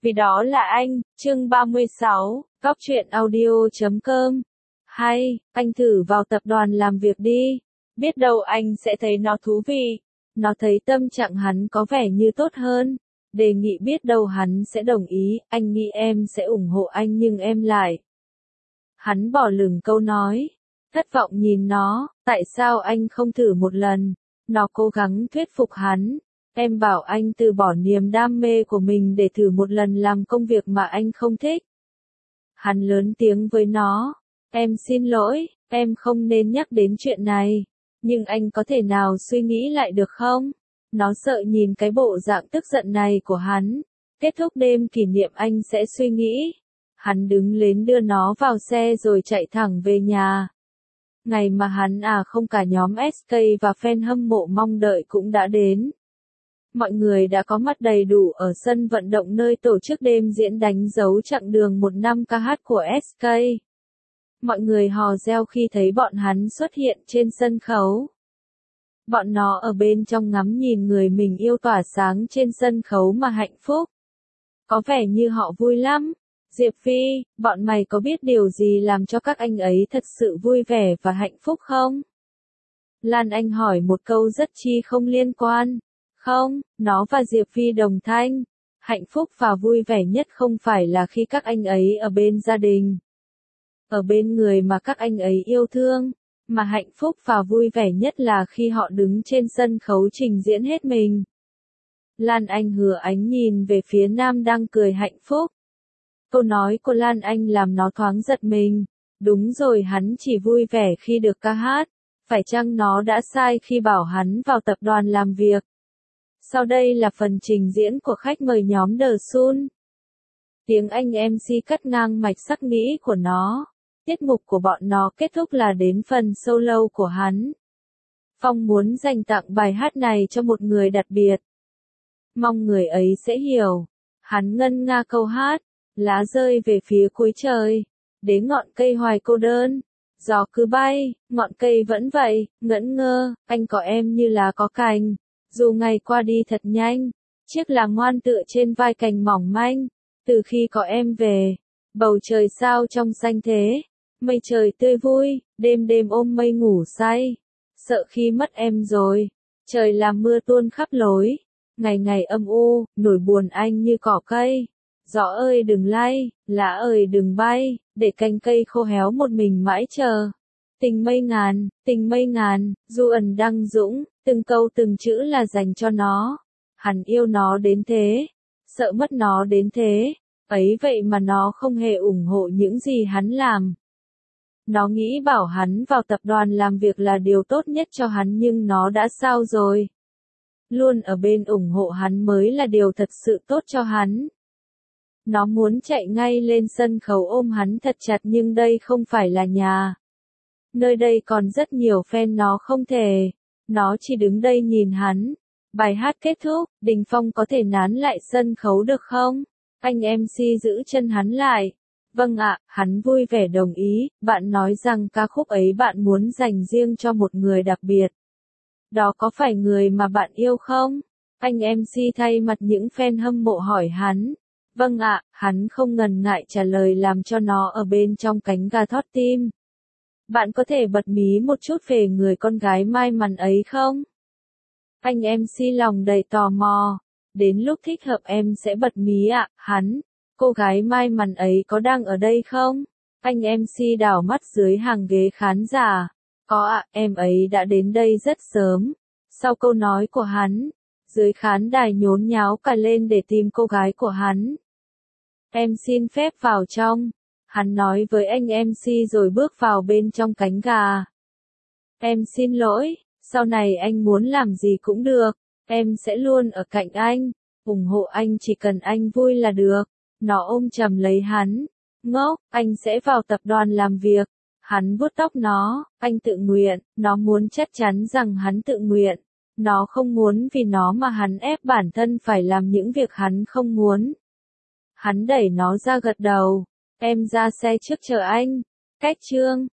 Vì đó là anh, chương 36, góc truyện audio.com. Hay, anh thử vào tập đoàn làm việc đi. Biết đâu anh sẽ thấy nó thú vị. Nó thấy tâm trạng hắn có vẻ như tốt hơn. Đề nghị biết đâu hắn sẽ đồng ý, anh nghĩ em sẽ ủng hộ anh nhưng em lại. Hắn bỏ lửng câu nói. Thất vọng nhìn nó, tại sao anh không thử một lần? Nó cố gắng thuyết phục hắn. Em bảo anh từ bỏ niềm đam mê của mình để thử một lần làm công việc mà anh không thích. Hắn lớn tiếng với nó. Em xin lỗi, em không nên nhắc đến chuyện này. Nhưng anh có thể nào suy nghĩ lại được không? Nó sợ nhìn cái bộ dạng tức giận này của hắn. Kết thúc đêm kỷ niệm anh sẽ suy nghĩ. Hắn đứng lên đưa nó vào xe rồi chạy thẳng về nhà. Ngày mà hắn không cả nhóm SK và fan hâm mộ mong đợi cũng đã đến. Mọi người đã có mặt đầy đủ ở sân vận động nơi tổ chức đêm diễn đánh dấu chặng đường 1 năm ca hát của SK. Mọi người hò reo khi thấy bọn hắn xuất hiện trên sân khấu. Bọn nó ở bên trong ngắm nhìn người mình yêu tỏa sáng trên sân khấu mà hạnh phúc. Có vẻ như họ vui lắm. Diệp Phi, bọn mày có biết điều gì làm cho các anh ấy thật sự vui vẻ và hạnh phúc không? Lan Anh hỏi một câu rất chi không liên quan. Không, nó và Diệp Phi đồng thanh. Hạnh phúc và vui vẻ nhất không phải là khi các anh ấy ở bên gia đình. Ở bên người mà các anh ấy yêu thương. Mà hạnh phúc và vui vẻ nhất là khi họ đứng trên sân khấu trình diễn hết mình. Lan Anh hứa ánh nhìn về phía Nam đang cười hạnh phúc. Câu nói của Lan Anh làm nó thoáng giật mình. Đúng rồi, hắn chỉ vui vẻ khi được ca hát. Phải chăng nó đã sai khi bảo hắn vào tập đoàn làm việc? Sau đây là phần trình diễn của khách mời nhóm The Sun. Tiếng Anh MC cắt ngang mạch sắc nghĩ của nó. Tiết mục của bọn nó kết thúc là đến phần solo của hắn. Phong muốn dành tặng bài hát này cho một người đặc biệt. Mong người ấy sẽ hiểu. Hắn ngân nga câu hát. Lá rơi về phía cuối trời. Đến ngọn cây hoài cô đơn. Gió cứ bay, ngọn cây vẫn vậy, ngẩn ngơ, anh có em như lá có cành. Dù ngày qua đi thật nhanh, chiếc lá ngoan tựa trên vai cành mỏng manh. Từ khi có em về, bầu trời sao trong xanh thế. Mây trời tươi vui, đêm đêm ôm mây ngủ say. Sợ khi mất em rồi, trời làm mưa tuôn khắp lối. Ngày ngày âm u, nỗi buồn anh như cỏ cây. Gió ơi đừng lay, lá ơi đừng bay, để cành cây khô héo một mình mãi chờ. Tình mây ngàn, du ẩn đăng dũng, từng câu từng chữ là dành cho nó. Hắn yêu nó đến thế, sợ mất nó đến thế, ấy vậy mà nó không hề ủng hộ những gì hắn làm. Nó nghĩ bảo hắn vào tập đoàn làm việc là điều tốt nhất cho hắn nhưng nó đã sao rồi? Luôn ở bên ủng hộ hắn mới là điều thật sự tốt cho hắn. Nó muốn chạy ngay lên sân khấu ôm hắn thật chặt nhưng đây không phải là nhà. Nơi đây còn rất nhiều fan nó không thể. Nó chỉ đứng đây nhìn hắn. Bài hát kết thúc, Đình Phong có thể nán lại sân khấu được không? Anh MC giữ chân hắn lại. Vâng ạ, hắn vui vẻ đồng ý. Bạn nói rằng ca khúc ấy bạn muốn dành riêng cho một người đặc biệt. Đó có phải người mà bạn yêu không? Anh MC thay mặt những fan hâm mộ hỏi hắn. Vâng ạ, hắn không ngần ngại trả lời làm cho nó ở bên trong cánh gà thót tim. Bạn có thể bật mí một chút về người con gái may mắn ấy không? Anh MC lòng đầy tò mò. Đến lúc thích hợp em sẽ bật mí ạ, hắn. Cô gái may mắn ấy có đang ở đây không? Anh MC đảo mắt dưới hàng ghế khán giả. Có ạ, em ấy đã đến đây rất sớm. Sau câu nói của hắn, dưới khán đài nhốn nháo cả lên để tìm cô gái của hắn. Em xin phép vào trong. Hắn nói với anh MC rồi bước vào bên trong cánh gà. Em xin lỗi, sau này anh muốn làm gì cũng được. Em sẽ luôn ở cạnh anh, ủng hộ anh chỉ cần anh vui là được. Nó ôm chầm lấy hắn. Ngốc, anh sẽ vào tập đoàn làm việc. Hắn vuốt tóc nó, anh tự nguyện, nó muốn chắc chắn rằng hắn tự nguyện. Nó không muốn vì nó mà hắn ép bản thân phải làm những việc hắn không muốn. Hắn đẩy nó ra gật đầu. Em ra xe trước chờ anh. Cách chương.